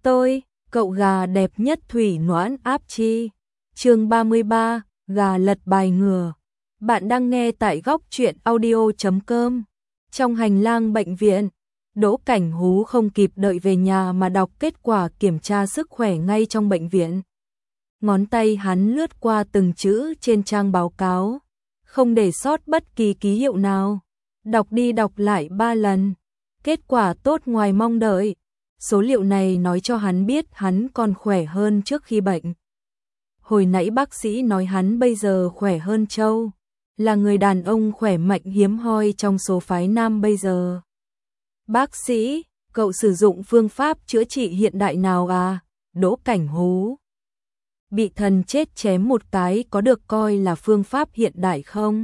Tôi, cậu gà đẹp nhất thủy noãn áp chi. Chương 33, gà lật bài ngửa. Bạn đang nghe tại góc truyện audio.com. Trong hành lang bệnh viện, Đỗ Cảnh Hú không kịp đợi về nhà mà đọc kết quả kiểm tra sức khỏe ngay trong bệnh viện. Ngón tay hắn lướt qua từng chữ trên trang báo cáo, không để sót bất kỳ ký hiệu nào. Đọc đi đọc lại 3 lần. Kết quả tốt ngoài mong đợi. Số liệu này nói cho hắn biết hắn còn khỏe hơn trước khi bệnh. Hồi nãy bác sĩ nói hắn bây giờ khỏe hơn Châu, là người đàn ông khỏe mạnh hiếm hoi trong số phái nam bây giờ. Bác sĩ, cậu sử dụng phương pháp chữa trị hiện đại nào à? Đỗ Cảnh Hú. Bị thần chết chém một cái có được coi là phương pháp hiện đại không?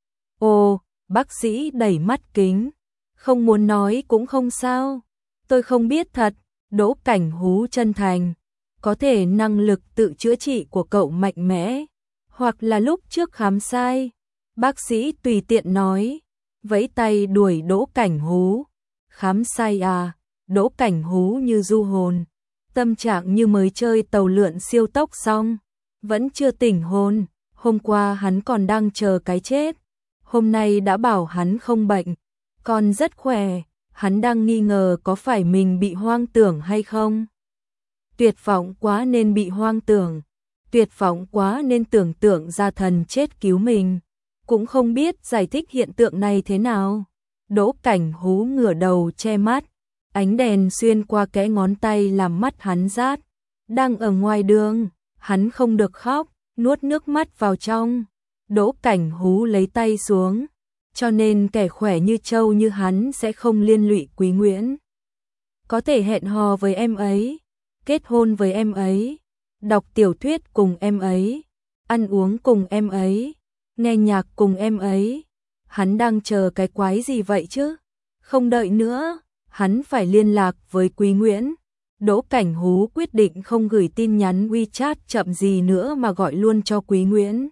Ồ, bác sĩ đẩy mắt kính. Không muốn nói cũng không sao. Tôi không biết thật. Đỗ Cảnh Hú chân thành. Có thể năng lực tự chữa trị của cậu mạnh mẽ, hoặc là lúc trước khám sai. Bác sĩ tùy tiện nói, vẫy tay đuổi Đỗ Cảnh Hú. Khám sai à? Đỗ Cảnh Hú như du hồn, tâm trạng như mới chơi tàu lượn siêu tốc xong, vẫn chưa tỉnh hồn. Hôm qua hắn còn đang chờ cái chết, hôm nay đã bảo hắn không bệnh, còn rất khỏe. Hắn đang nghi ngờ có phải mình bị hoang tưởng hay không. Tuyệt vọng quá nên bị hoang tưởng, tuyệt vọng quá nên tưởng tượng ra thần chết cứu mình. Cũng không biết giải thích hiện tượng này thế nào. Đỗ Cảnh Hú ngửa đầu che mắt, ánh đèn xuyên qua kẽ ngón tay làm mắt hắn rát. Đang ở ngoài đường, hắn không được khóc, nuốt nước mắt vào trong. Đỗ Cảnh Hú lấy tay xuống, cho nên kẻ khỏe như Châu như hắn sẽ không liên lụy Quý Nguyễn. Có thể hẹn hò với em ấy, kết hôn với em ấy, đọc tiểu thuyết cùng em ấy, ăn uống cùng em ấy, nghe nhạc cùng em ấy. Hắn đang chờ cái quái gì vậy chứ? Không đợi nữa, hắn phải liên lạc với Quý Nguyễn. Đỗ Cảnh Hú quyết định không gửi tin nhắn WeChat chậm gì nữa mà gọi luôn cho Quý Nguyễn.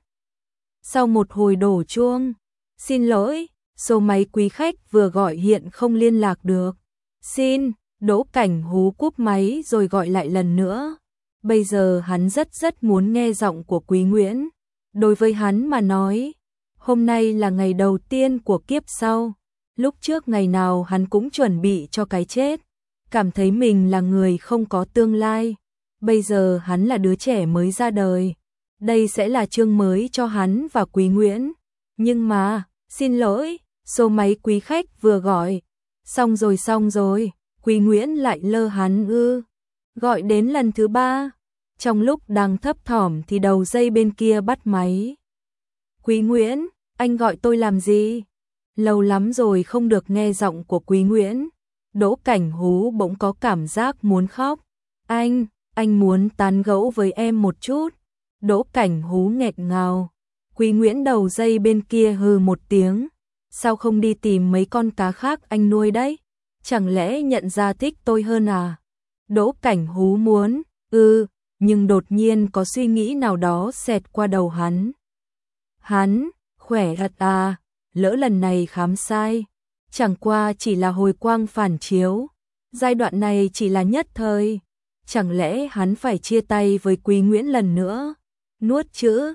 Sau một hồi đổ chuông, xin lỗi, số máy quý khách vừa gọi hiện không liên lạc được. Xin, Đỗ Cảnh Hú cúp máy rồi gọi lại lần nữa. Bây giờ hắn rất muốn nghe giọng của Quý Nguyễn. Đối với hắn mà nói, hôm nay là ngày đầu tiên của kiếp sau. Lúc trước ngày nào hắn cũng chuẩn bị cho cái chết, cảm thấy mình là người không có tương lai. Bây giờ hắn là đứa trẻ mới ra đời. Đây sẽ là chương mới cho hắn và Quý Nguyễn. Nhưng mà, xin lỗi, số máy quý khách vừa gọi. Xong rồi, Quý Nguyễn lại lơ hắn ư. Gọi đến lần thứ 3. Trong lúc đang thấp thỏm thì đầu dây bên kia bắt máy. Quý Nguyễn, anh gọi tôi làm gì? Lâu lắm rồi không được nghe giọng của Quý Nguyễn. Đỗ Cảnh Hú bỗng có cảm giác muốn khóc. Anh muốn tán gẫu với em một chút. Đỗ Cảnh Hú nghẹn ngào. Quý Nguyễn đầu dây bên kia hừ một tiếng. Sao không đi tìm mấy con cá khác anh nuôi đấy? Chẳng lẽ nhận ra thích tôi hơn à? Đỗ Cảnh Hú muốn, nhưng đột nhiên có suy nghĩ nào đó xẹt qua đầu hắn. Hắn, khỏe thật à, lỡ lần này khám sai. Chẳng qua chỉ là hồi quang phản chiếu. Giai đoạn này chỉ là nhất thời. Chẳng lẽ hắn phải chia tay với Quý Nguyễn lần nữa? Nuốt chữ,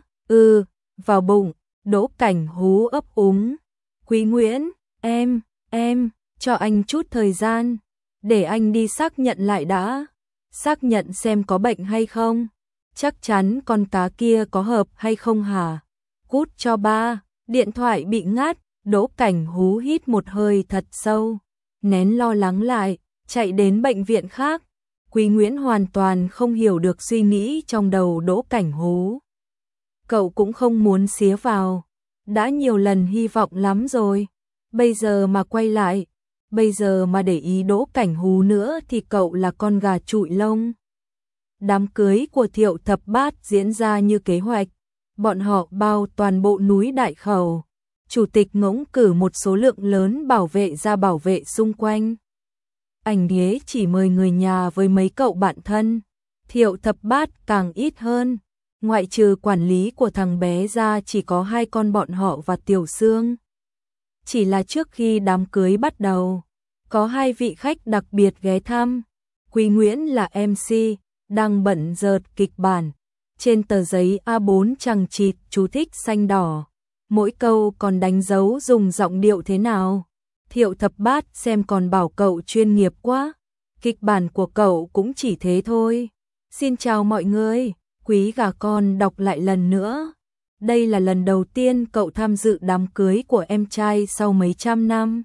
vào bụng, Đỗ Cảnh Hú ấp úng. Quý Nguyễn, em, cho anh chút thời gian, để anh đi xác nhận lại đã. Xác nhận xem có bệnh hay không, chắc chắn con cá kia có hợp hay không hả? Cút cho ba. Điện thoại bị ngắt. Đỗ Cảnh Hú hít một hơi thật sâu, nén lo lắng lại, chạy đến bệnh viện khác. Quý Nguyễn hoàn toàn không hiểu được suy nghĩ trong đầu Đỗ Cảnh Hú. Cậu cũng không muốn xía vào, đã nhiều lần hy vọng lắm rồi. Bây giờ mà quay lại, bây giờ mà để ý Đỗ Cảnh Hú nữa thì cậu là con gà trụi lông. Đám cưới của Thiệu Thập Bát diễn ra như kế hoạch. Bọn họ bao toàn bộ núi Đại Khẩu. Chủ tịch ngỗng cử một số lượng lớn bảo vệ ra bảo vệ xung quanh. Ảnh đế chỉ mời người nhà với mấy cậu bạn thân. Thiệu Thập Bát càng ít hơn. Ngoại trừ quản lý của thằng bé ra chỉ có 2 con bọn họ và Tiểu Sương. Chỉ là trước khi đám cưới bắt đầu, có 2 vị khách đặc biệt ghé thăm. Quý Nguyễn là MC, đang bận dợt kịch bản. Trên tờ giấy A4 chằng chịt chú thích xanh đỏ. Mỗi câu còn đánh dấu dùng giọng điệu thế nào. Thiệu Thập Bát xem còn bảo cậu chuyên nghiệp quá. Kịch bản của cậu cũng chỉ thế thôi. Xin chào mọi người, Quý gà con đọc lại lần nữa. Đây là lần đầu tiên cậu tham dự đám cưới của em trai sau mấy trăm năm.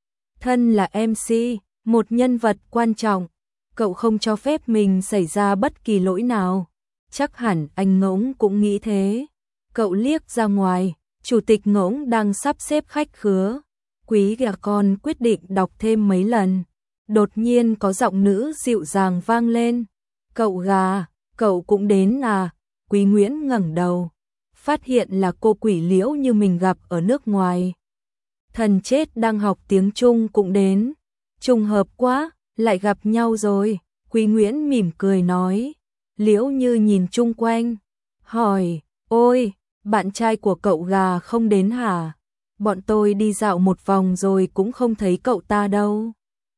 Thân là MC, một nhân vật quan trọng, cậu không cho phép mình xảy ra bất kỳ lỗi nào. Chắc hẳn anh Ngỗng cũng nghĩ thế. Cậu liếc ra ngoài, chủ tịch Ngỗng đang sắp xếp khách khứa. Quý gà con quyết định đọc thêm mấy lần. Đột nhiên có giọng nữ dịu dàng vang lên. Cậu gà, cậu cũng đến à? Quý Nguyễn ngẩng đầu, phát hiện là cô Quỷ Liễu như mình gặp ở nước ngoài. Thần chết đang học tiếng Trung cũng đến. Trùng hợp quá, lại gặp nhau rồi. Quý Nguyễn mỉm cười nói. Liễu Như nhìn chung quanh, hỏi, ôi, bạn trai của cậu gà không đến hả? Bọn tôi đi dạo một vòng rồi cũng không thấy cậu ta đâu.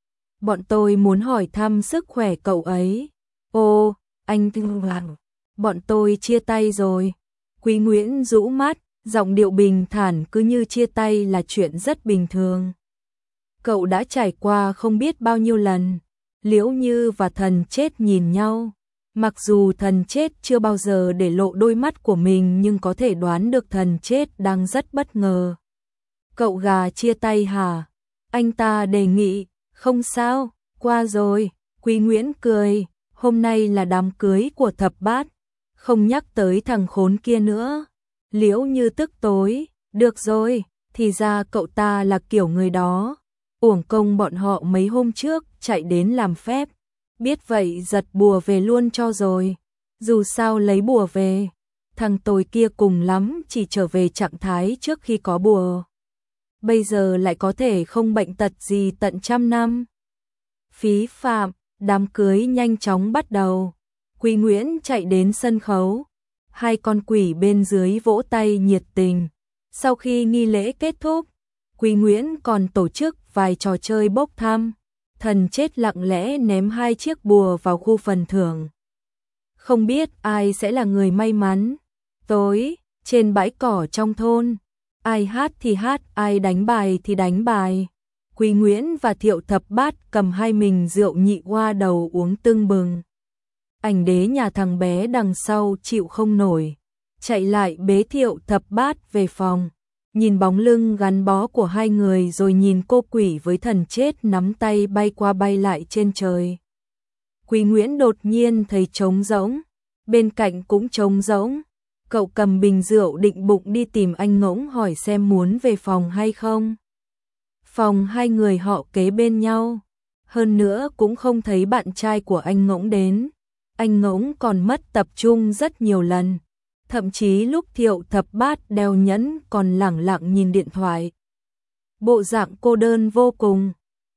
Bọn tôi muốn hỏi thăm sức khỏe cậu ấy. Ồ, anh thương rằng, bọn tôi chia tay rồi. Quý Nguyễn rũ mắt, giọng điệu bình thản cứ như chia tay là chuyện rất bình thường. Cậu đã trải qua không biết bao nhiêu lần. Liễu Như và thần chết nhìn nhau. Mặc dù thần chết chưa bao giờ để lộ đôi mắt của mình nhưng có thể đoán được thần chết đang rất bất ngờ. Cậu gà chia tay hả? Anh ta đề nghị, không sao, qua rồi. Quý Nguyễn cười, hôm nay là đám cưới của Thập Bát, không nhắc tới thằng khốn kia nữa. Liễu Như tức tối, được rồi, thì ra cậu ta là kiểu người đó. Uổng công bọn họ mấy hôm trước chạy đến làm phép. Biết vậy giật bùa về luôn cho rồi. Dù sao lấy bùa về, thằng tồi kia cùng lắm chỉ trở về trạng thái trước khi có bùa. Bây giờ lại có thể không bệnh tật gì tận trăm năm. Phí phạm, đám cưới nhanh chóng bắt đầu. Quý Nguyễn chạy đến sân khấu. Hai con quỷ bên dưới vỗ tay nhiệt tình. Sau khi nghi lễ kết thúc, Quý Nguyễn còn tổ chức vài trò chơi bốc thăm. Thần chết lặng lẽ ném 2 chiếc bùa vào khu phần thưởng. Không biết ai sẽ là người may mắn. Tối, trên bãi cỏ trong thôn, ai hát thì hát, ai đánh bài thì đánh bài. Quý Nguyễn và Thiệu Thập Bát cầm 2 bình rượu nhị hoa đầu uống tưng bừng. Ảnh đế nhà thằng bé đằng sau chịu không nổi, chạy lại bế Thiệu Thập Bát về phòng. Nhìn bóng lưng gắn bó của hai người rồi nhìn cô quỷ với thần chết nắm tay bay qua bay lại trên trời. Quý Nguyễn đột nhiên thấy trống rỗng, bên cạnh cũng trống rỗng. Cậu cầm bình rượu định bụng đi tìm anh Ngỗng hỏi xem muốn về phòng hay không. Phòng hai người họ kế bên nhau, hơn nữa cũng không thấy bạn trai của anh Ngỗng đến. Anh Ngỗng còn mất tập trung rất nhiều lần. Thậm chí lúc Thiệu Thập Bát đeo nhẫn còn lẳng lặng nhìn điện thoại. Bộ dạng cô đơn vô cùng,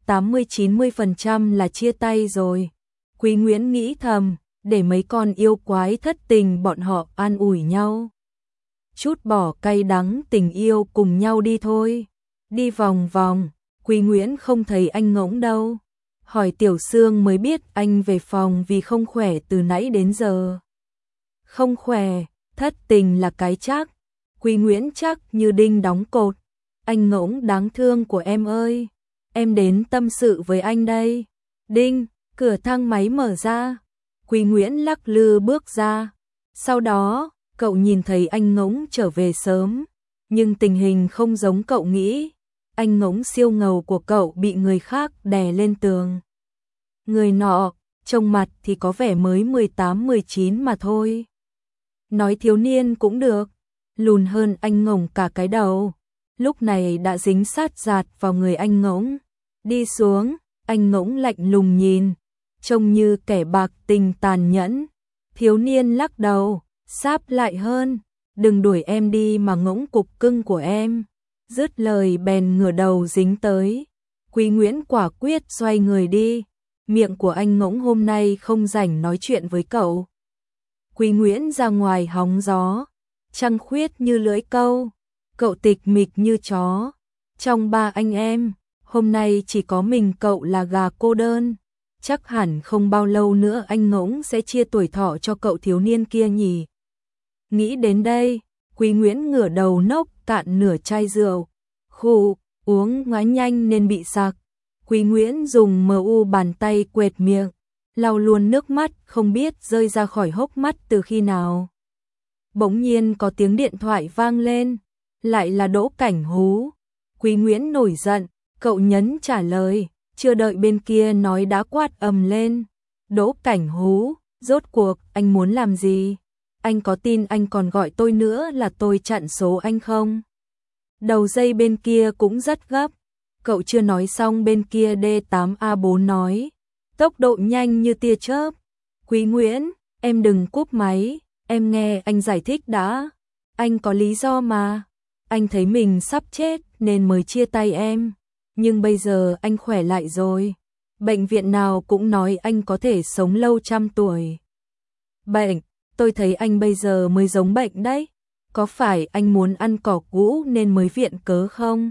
80-90% là chia tay rồi. Quý Nguyễn nghĩ thầm, để mấy con yêu quái thất tình bọn họ an ủi nhau. Chút bỏ cay đắng tình yêu cùng nhau đi thôi. Đi vòng vòng, Quý Nguyễn không thấy anh Ngỗng đâu. Hỏi Tiểu Sương mới biết anh về phòng vì không khỏe từ nãy đến giờ. Không khỏe. Thất tình là cái chắc. Quý Nguyễn chắc như đinh đóng cột. Anh Ngỗng đáng thương của em ơi, em đến tâm sự với anh đây. Đinh, cửa thang máy mở ra. Quý Nguyễn lắc lư bước ra. Sau đó, cậu nhìn thấy anh Ngỗng trở về sớm. Nhưng tình hình không giống cậu nghĩ. Anh Ngỗng siêu ngầu của cậu bị người khác đè lên tường. Người nọ, trông mặt thì có vẻ mới 18-19 mà thôi. Nói thiếu niên cũng được, lùn hơn anh Ngỗng cả cái đầu. Lúc này đã dính sát dạt vào người anh Ngỗng. Đi xuống, anh Ngỗng lạnh lùng nhìn, trông như kẻ bạc tình tàn nhẫn. Thiếu niên lắc đầu, sáp lại hơn, đừng đuổi em đi mà Ngỗng cục cưng của em. Dứt lời bèn ngửa đầu dính tới. Quý Nguyễn quả quyết xoay người đi. Miệng của anh Ngỗng hôm nay không rảnh nói chuyện với cậu. Quý Nguyễn ra ngoài hóng gió, trăng khuyết như lưỡi câu, cậu tịch mịch như chó. Trong ba anh em, hôm nay chỉ có mình cậu là gà cô đơn. chắc hẳn không bao lâu nữa anh Ngỗng sẽ chia tuổi thọ cho cậu thiếu niên kia nhỉ. Nghĩ đến đây, Quý Nguyễn ngửa đầu nốc cạn nửa chai rượu. Khụ, uống quá nhanh nên bị sặc. Quý Nguyễn dùng bàn tay quệt miệng, lau luôn nước mắt không biết rơi ra khỏi hốc mắt từ khi nào. Bỗng nhiên có tiếng điện thoại vang lên, lại là Đỗ Cảnh Hú. Quý Nguyễn nổi giận, cậu nhấn trả lời, chưa đợi bên kia nói đã quát ầm lên. Đỗ Cảnh Hú, rốt cuộc anh muốn làm gì? Anh có tin anh còn gọi tôi nữa là tôi chặn số anh không? Đầu dây bên kia cũng rất gấp. Cậu chưa nói xong bên kia D8A4 nói, tốc độ nhanh như tia chớp. Quý Nguyễn, em đừng cúp máy, em nghe anh giải thích đã. Anh có lý do mà. Anh thấy mình sắp chết nên mới chia tay em. Nhưng bây giờ anh khỏe lại rồi. Bệnh viện nào cũng nói anh có thể sống lâu 100 tuổi. Bệnh, tôi thấy anh bây giờ mới giống bệnh đấy. Có phải anh muốn ăn cỏ cũ nên mới viện cớ không?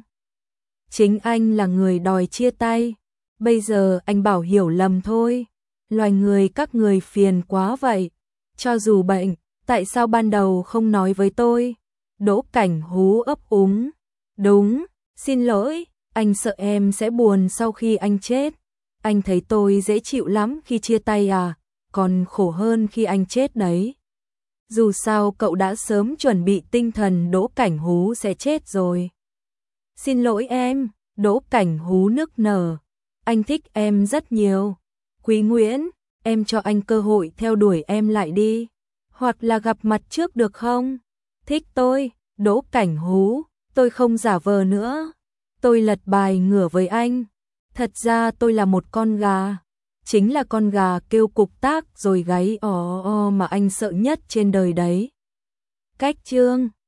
Chính anh là người đòi chia tay. Bây giờ anh bảo hiểu lầm thôi. Loài người các người phiền quá vậy. Cho dù bệnh, tại sao ban đầu không nói với tôi? Đỗ Cảnh Hú ấp úng. Đúng, xin lỗi, anh sợ em sẽ buồn sau khi anh chết. Anh thấy tôi dễ chịu lắm khi chia tay à, còn khổ hơn khi anh chết đấy. Dù sao cậu đã sớm chuẩn bị tinh thần Đỗ Cảnh Hú sẽ chết rồi. Xin lỗi em, Đỗ Cảnh Hú nức nở. Anh thích em rất nhiều. Quý Nguyễn, em cho anh cơ hội theo đuổi em lại đi. Hoặc là gặp mặt trước được không? Thích tôi, Đỗ Cảnh Hú, tôi không giả vờ nữa. Tôi lật bài ngửa với anh. Thật ra tôi là một con gà. Chính là con gà kêu cục tác rồi gáy ò mà anh sợ nhất trên đời đấy. Cách chương